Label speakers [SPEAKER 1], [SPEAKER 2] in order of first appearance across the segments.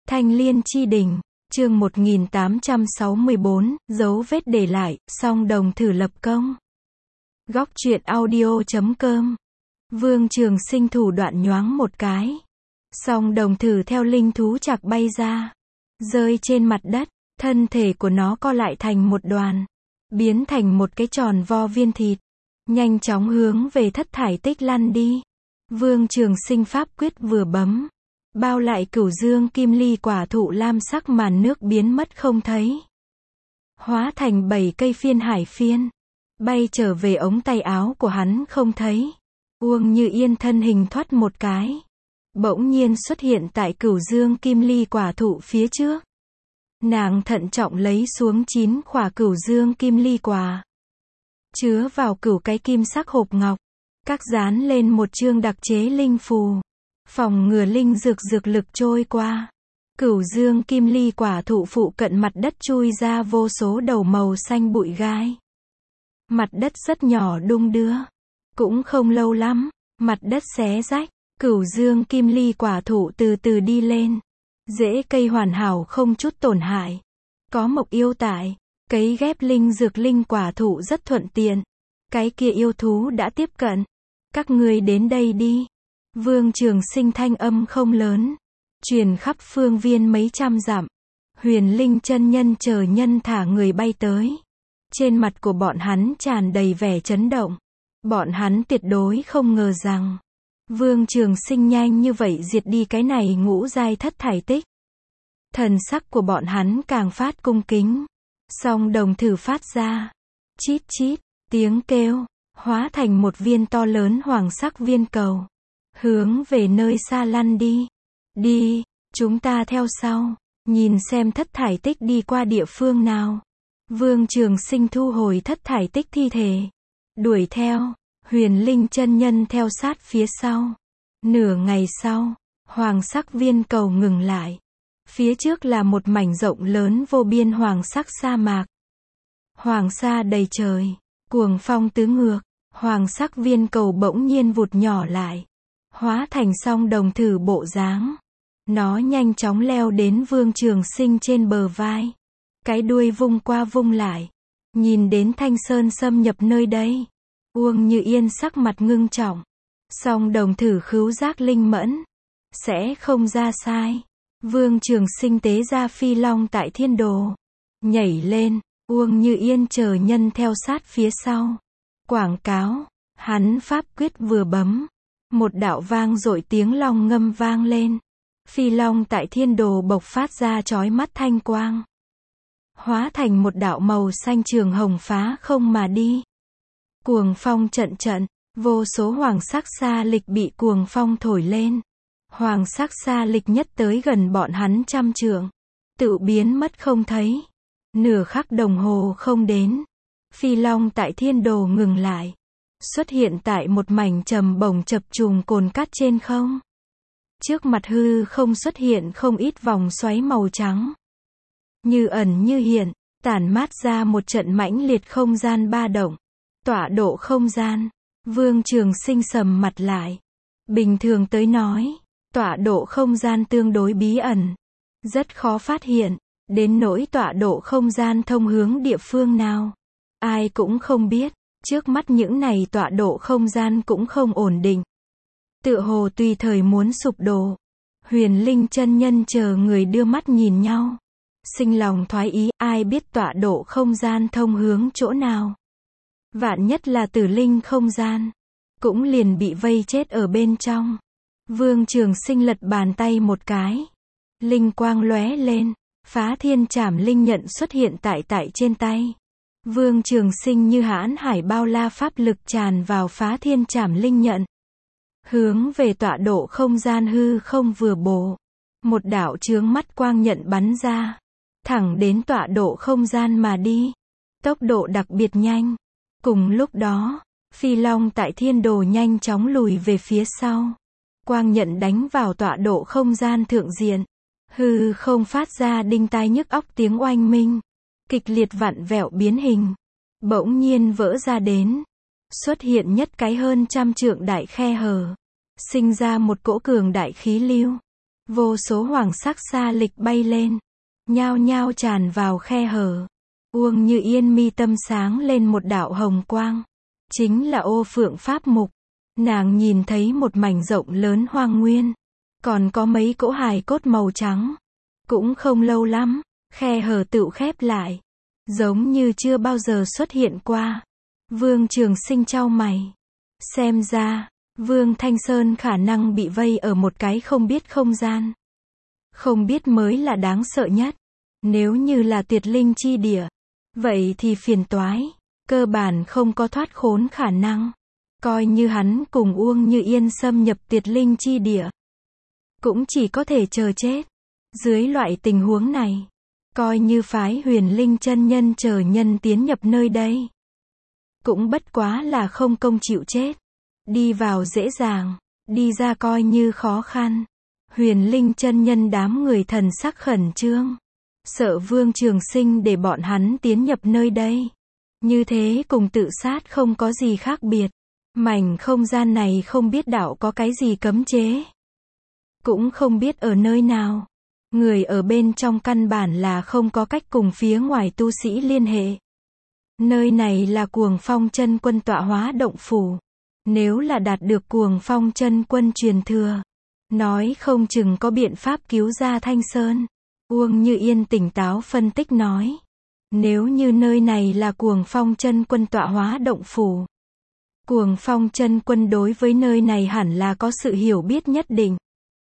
[SPEAKER 1] Thanh Liên Chi Đỉnh, chương 1864, dấu vết để lại, song đồng thử lập công. Góc truyện audio.com. Vương Trường Sinh thủ đoạn nhoáng một cái. Song đồng thử theo linh thú chạc bay ra. Rơi trên mặt đất, thân thể của nó co lại thành một đoàn. Biến thành một cái tròn vo viên thịt. Nhanh chóng hướng về thất thải tích lăn đi. Vương Trường Sinh pháp quyết vừa bấm. Bao lại cửu dương kim ly quả thụ lam sắc màn nước biến mất không thấy. Hóa thành 7 cây phiên hải phiên. Bay trở về ống tay áo của hắn không thấy. Uông Như Yên thân hình thoát một cái. Bỗng nhiên xuất hiện tại cửu dương kim ly quả thụ phía trước. Nàng thận trọng lấy xuống 9 quả cửu dương kim ly quả. Chứa vào cửu cái kim sắc hộp ngọc. Các dán lên một chương đặc chế linh phù. Phòng ngừa linh dược lực trôi qua. Cửu dương kim ly quả thụ phụ cận mặt đất chui ra vô số đầu màu xanh bụi gai. Mặt đất rất nhỏ đung đưa. Cũng không lâu lắm, mặt đất xé rách. Cửu dương kim ly quả thụ từ từ đi lên. Rễ cây hoàn hảo không chút tổn hại. Có mộc yêu tại. Cấy ghép linh dược linh quả thụ rất thuận tiện. Cái kia yêu thú đã tiếp cận. Các ngươi đến đây đi. Vương Trường Sinh thanh âm không lớn. Truyền khắp phương viên mấy trăm dặm. Huyền Linh chân nhân chờ nhân thả người bay tới. Trên mặt của bọn hắn tràn đầy vẻ chấn động. Bọn hắn tuyệt đối không ngờ rằng Vương Trường Sinh nhanh như vậy diệt đi cái này ngũ giai thất thải tích. Thần sắc của bọn hắn càng phát cung kính. Song đồng thử phát ra. Chít chít, tiếng kêu, hóa thành một viên to lớn hoàng sắc viên cầu. Hướng về nơi xa lăn đi. Đi, chúng ta theo sau. Nhìn xem thất thải tích đi qua địa phương nào. Vương Trường Sinh thu hồi thất thải tích thi thể. Đuổi theo. Huyền Linh chân nhân theo sát phía sau. Nửa ngày sau, hoàng sắc viên cầu ngừng lại. Phía trước là một mảnh rộng lớn vô biên hoàng sắc sa mạc. Hoàng sa đầy trời. Cuồng phong tứ ngược. Hoàng sắc viên cầu bỗng nhiên vụt nhỏ lại. Hóa thành song đồng thử bộ dáng. Nó nhanh chóng leo đến Vương Trường Sinh trên bờ vai. Cái đuôi vung qua vung lại. Nhìn đến Thanh Sơn xâm nhập nơi đây. Uông Như Yên sắc mặt ngưng trọng. Song đồng thử khứu giác linh mẫn. Sẽ không ra sai. Vương Trường Sinh tế ra phi long tại thiên đồ. Nhảy lên. Uông Như Yên chờ nhân theo sát phía sau. Quảng cáo. Hắn pháp quyết vừa bấm. Một đạo vang dội tiếng long ngâm vang lên. Phi long tại thiên đồ bộc phát ra chói mắt thanh quang. Hóa thành một đạo màu xanh trường hồng phá không mà đi. Cuồng phong trận trận. Vô số hoàng sắc sa lịch bị cuồng phong thổi lên. Hoàng sắc sa lịch nhất tới gần bọn hắn trăm trượng. Tự biến mất không thấy. Nửa khắc đồng hồ không đến. Phi long tại thiên đồ ngừng lại. Xuất hiện tại một mảnh trầm bổng chập trùng cồn cát trên không. Trước mặt hư không xuất hiện không ít vòng xoáy màu trắng. Như ẩn như hiện, tản mát ra một trận mãnh liệt không gian ba động. Tọa độ không gian. Vương Trường Sinh sầm mặt lại. Bình thường tới nói, tọa độ không gian tương đối bí ẩn. Rất khó phát hiện. Đến nỗi tọa độ không gian thông hướng địa phương nào. Ai cũng không biết. Trước mắt những này tọa độ không gian cũng không ổn định. Tựa hồ tùy thời muốn sụp đổ. Huyền Linh chân nhân chờ người đưa mắt nhìn nhau. Sinh lòng thoái ý, ai biết tọa độ không gian thông hướng chỗ nào. Vạn nhất là tử linh không gian. Cũng liền bị vây chết ở bên trong. Vương Trường Sinh lật bàn tay một cái. Linh quang lóe lên. Phá thiên trảm linh nhận xuất hiện tại trên tay. Vương Trường Sinh như hãn hải bao la pháp lực tràn vào phá thiên trảm linh nhận. Hướng về tọa độ không gian hư không vừa bổ. Một đạo chướng mắt quang nhận bắn ra. Thẳng đến tọa độ không gian mà đi. Tốc độ đặc biệt nhanh. Cùng lúc đó, phi long tại thiên đồ nhanh chóng lùi về phía sau. Quang nhận đánh vào tọa độ không gian thượng diện. Hư không phát ra đinh tai nhức óc tiếng oanh minh. Kịch liệt vặn vẹo biến hình. Bỗng nhiên vỡ ra đến. Xuất hiện nhất cái hơn trăm trượng đại khe hở. Sinh ra một cỗ cường đại khí lưu. Vô số hoàng sắc sa lịch bay lên, nhao nhao tràn vào khe hở. Uông Như Yên mi tâm sáng lên một đạo hồng quang. Chính là Ô Phượng Pháp Mục. Nàng nhìn thấy một mảnh rộng lớn hoang nguyên. Còn có mấy cỗ hài cốt màu trắng. Cũng không lâu lắm, khe hở tựu khép lại. Giống như chưa bao giờ xuất hiện qua. Vương Trường Sinh chau mày. Xem ra, Vương Thanh Sơn khả năng bị vây ở một cái không biết không gian. Không biết mới là đáng sợ nhất. Nếu như là tuyệt linh chi địa, vậy thì phiền toái. Cơ bản không có thoát khốn khả năng. Coi như hắn cùng Uông Như Yên xâm nhập tuyệt linh chi địa, cũng chỉ có thể chờ chết. Dưới loại tình huống này, coi như phái Huyền Linh chân nhân chờ nhân tiến nhập nơi đây, cũng bất quá là không công chịu chết. Đi vào dễ dàng, đi ra coi như khó khăn. Huyền Linh chân nhân đám người thần sắc khẩn trương, sợ Vương Trường Sinh để bọn hắn tiến nhập nơi đây. Như thế cùng tự sát không có gì khác biệt. Mảnh không gian này không biết đạo có cái gì cấm chế, cũng không biết ở nơi nào. Người ở bên trong căn bản là không có cách cùng phía ngoài tu sĩ liên hệ. Nơi này là Cuồng Phong chân quân tọa hóa động phủ. Nếu là đạt được Cuồng Phong chân quân truyền thừa, nói không chừng có biện pháp cứu ra Thanh Sơn. Uông Như Yên tỉnh táo phân tích nói. Nếu như nơi này là Cuồng Phong chân quân tọa hóa động phủ, Cuồng Phong chân quân đối với nơi này hẳn là có sự hiểu biết nhất định.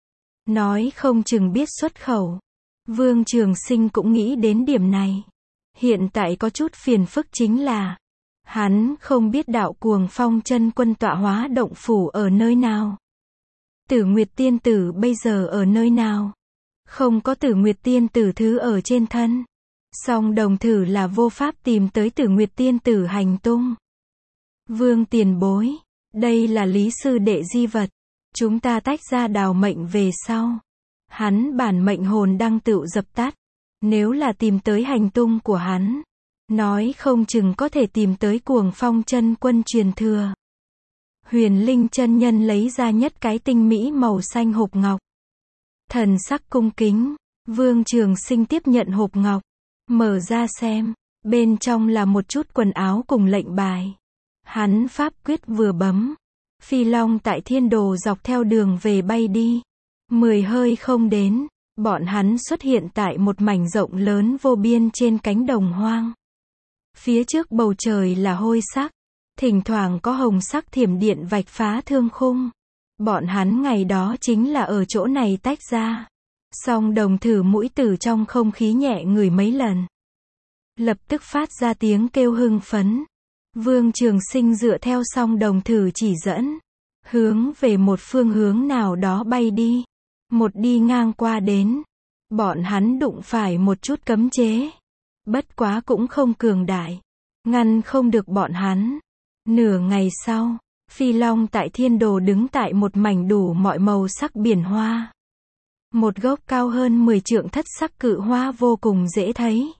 [SPEAKER 1] Nói không chừng biết xuất khẩu. Vương Trường Sinh cũng nghĩ đến điểm này. Hiện tại có chút phiền phức chính là, hắn không biết đạo Cuồng Phong chân quân tọa hóa động phủ ở nơi nào. Tử Nguyệt tiên tử bây giờ ở nơi nào? Không có Tử Nguyệt tiên tử thứ ở trên thân. Song đồng thử là vô pháp tìm tới Tử Nguyệt tiên tử hành tung. Vương tiền bối, đây là Lý sư đệ di vật. Chúng ta tách ra đào mệnh về sau, hắn bản mệnh hồn đang tựu dập tắt. Nếu là tìm tới hành tung của hắn, nói không chừng có thể tìm tới Cuồng Phong chân quân truyền thừa. Huyền Linh chân nhân lấy ra nhất cái tinh mỹ màu xanh hộp ngọc. Thần sắc cung kính, Vương Trường Sinh tiếp nhận hộp ngọc, mở ra xem, bên trong là một chút quần áo cùng lệnh bài. Hắn pháp quyết vừa bấm, phi long tại thiên đồ dọc theo đường về bay đi. 10 hơi không đến, bọn hắn xuất hiện tại một mảnh rộng lớn vô biên trên cánh đồng hoang. Phía trước bầu trời là hôi sắc, thỉnh thoảng có hồng sắc thiểm điện vạch phá thương khung. Bọn hắn ngày đó chính là ở chỗ này tách ra. Song đồng thử mũi tử trong không khí nhẹ ngửi mấy lần, lập tức phát ra tiếng kêu hưng phấn. Vương Trường Sinh dựa theo song đồng thử chỉ dẫn, hướng về một phương hướng nào đó bay đi. Một đi ngang qua đến, bọn hắn đụng phải một chút cấm chế. Bất quá cũng không cường đại, ngăn không được bọn hắn. Nửa ngày sau, phi long tại thiên đồ đứng tại một mảnh đủ mọi màu sắc biển hoa. Một gốc cao hơn 10 trượng thất sắc cự hoa vô cùng dễ thấy.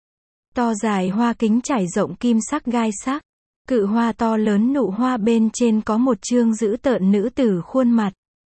[SPEAKER 1] To dài hoa kính trải rộng kim sắc gai sắc. Cự hoa to lớn nụ hoa bên trên có một chương dữ tợn nữ tử khuôn mặt.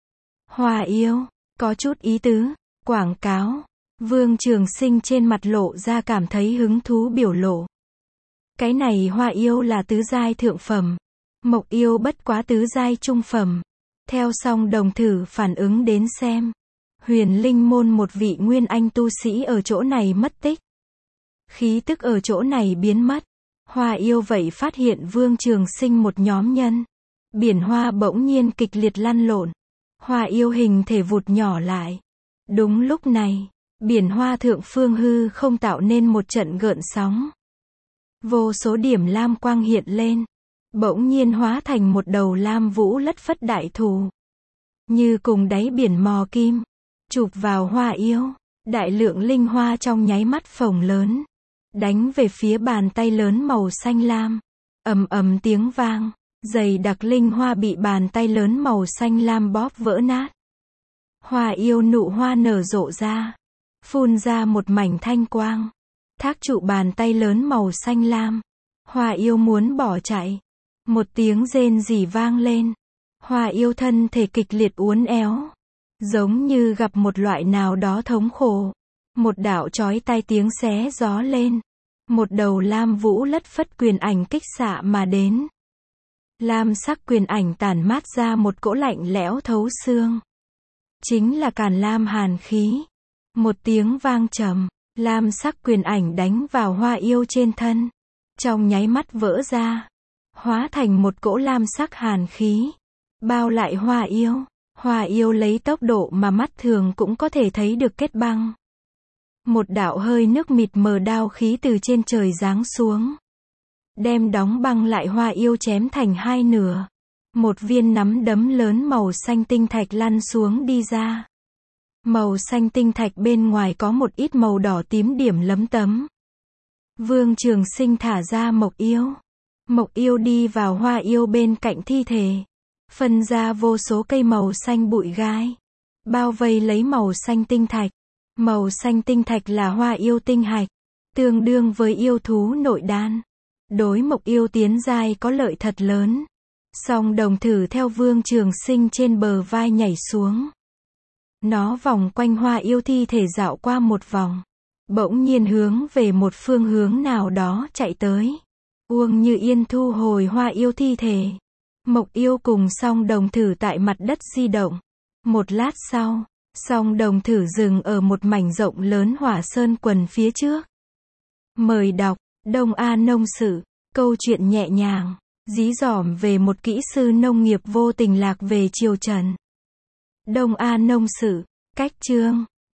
[SPEAKER 1] Hoa yêu, có chút ý tứ, quảng cáo. Vương Trường Sinh trên mặt lộ ra cảm thấy hứng thú biểu lộ. Cái này hoa yêu là tứ giai thượng phẩm. Mộc yêu bất quá tứ giai trung phẩm. Theo song đồng thử phản ứng đến xem, Huyền Linh môn một vị nguyên anh tu sĩ ở chỗ này mất tích. Khí tức ở chỗ này biến mất. Hoa yêu vậy phát hiện Vương Trường Sinh một nhóm nhân. Biển hoa bỗng nhiên kịch liệt lăn lộn. Hoa yêu hình thể vụt nhỏ lại. Đúng lúc này, biển hoa thượng phương hư không tạo nên một trận gợn sóng. Vô số điểm lam quang hiện lên, bỗng nhiên hóa thành một đầu lam vũ lất phất đại thù. Như cùng đáy biển mò kim, chụp vào hoa yêu. Đại lượng linh hoa trong nháy mắt phồng lớn, đánh về phía bàn tay lớn màu xanh lam. Ầm ầm tiếng vang, dày đặc linh hoa bị bàn tay lớn màu xanh lam bóp vỡ nát. Hoa yêu nụ hoa nở rộ ra, phun ra một mảnh thanh quang, thác trụ bàn tay lớn màu xanh lam. Hoa yêu muốn bỏ chạy, một tiếng rên rỉ vang lên. Hoa yêu thân thể kịch liệt uốn éo, Giống như gặp một loại nào đó thống khổ. Một đạo chói tai tiếng xé gió lên. Một đầu lam vũ lất phất quyền ảnh kích xạ mà đến. Lam sắc quyền ảnh tản mát ra một cỗ lạnh lẽo thấu xương. Chính là Càn Lam hàn khí. Một tiếng vang trầm, lam sắc quyền ảnh đánh vào Hoa Yêu trên thân. Trong nháy mắt vỡ ra, hóa thành một cỗ lam sắc hàn khí, bao lại Hoa Yêu. Hoa Yêu lấy tốc độ mà mắt thường cũng có thể thấy được kết băng. Một đạo hơi nước mịt mờ đao khí từ trên trời giáng xuống, đem đóng băng lại Hoa Yêu chém thành hai nửa. Một viên nắm đấm lớn màu xanh tinh thạch lăn xuống đi ra. Màu xanh tinh thạch bên ngoài có một ít màu đỏ tím điểm lấm tấm. Vương Trường Sinh thả ra Mộc Yêu. Mộc Yêu đi vào Hoa Yêu bên cạnh thi thể, phân ra vô số cây màu xanh bụi gai, bao vây lấy màu xanh tinh thạch. Màu xanh tinh thạch là Hoa Yêu tinh hạch, tương đương với yêu thú nội đan. Đối Mộc Yêu tiến giai có lợi thật lớn. Song đồng thử theo Vương Trường Sinh trên bờ vai nhảy xuống. Nó vòng quanh Hoa Yêu thi thể dạo qua một vòng, bỗng nhiên hướng về một phương hướng nào đó chạy tới. Uông Như Yên thu hồi Hoa Yêu thi thể. Mộc Yêu cùng song đồng thử tại mặt đất di động. Một lát sau, song đồng thử dừng ở một mảnh rộng lớn hỏa sơn quần phía trước. Mời đọc, Đông A Nông Sự, câu chuyện nhẹ nhàng, dí dỏm về một kỹ sư nông nghiệp vô tình lạc về triều Trần. Đông A Nông Sự, cách chương